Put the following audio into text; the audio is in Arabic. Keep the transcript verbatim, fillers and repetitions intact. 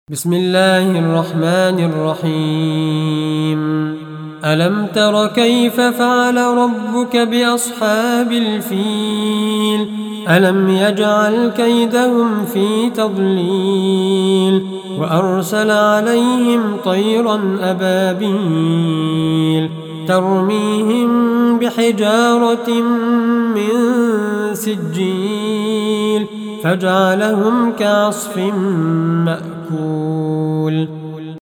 بسم الله الرحمن الرحيم ألم تر كيف فعل ربك بأصحاب الفيل ألم يجعل كيدهم في تضليل وأرسل عليهم طيرا أبابيل ترميهم بحجارة من سجيل فجعلهم كعصف مأكول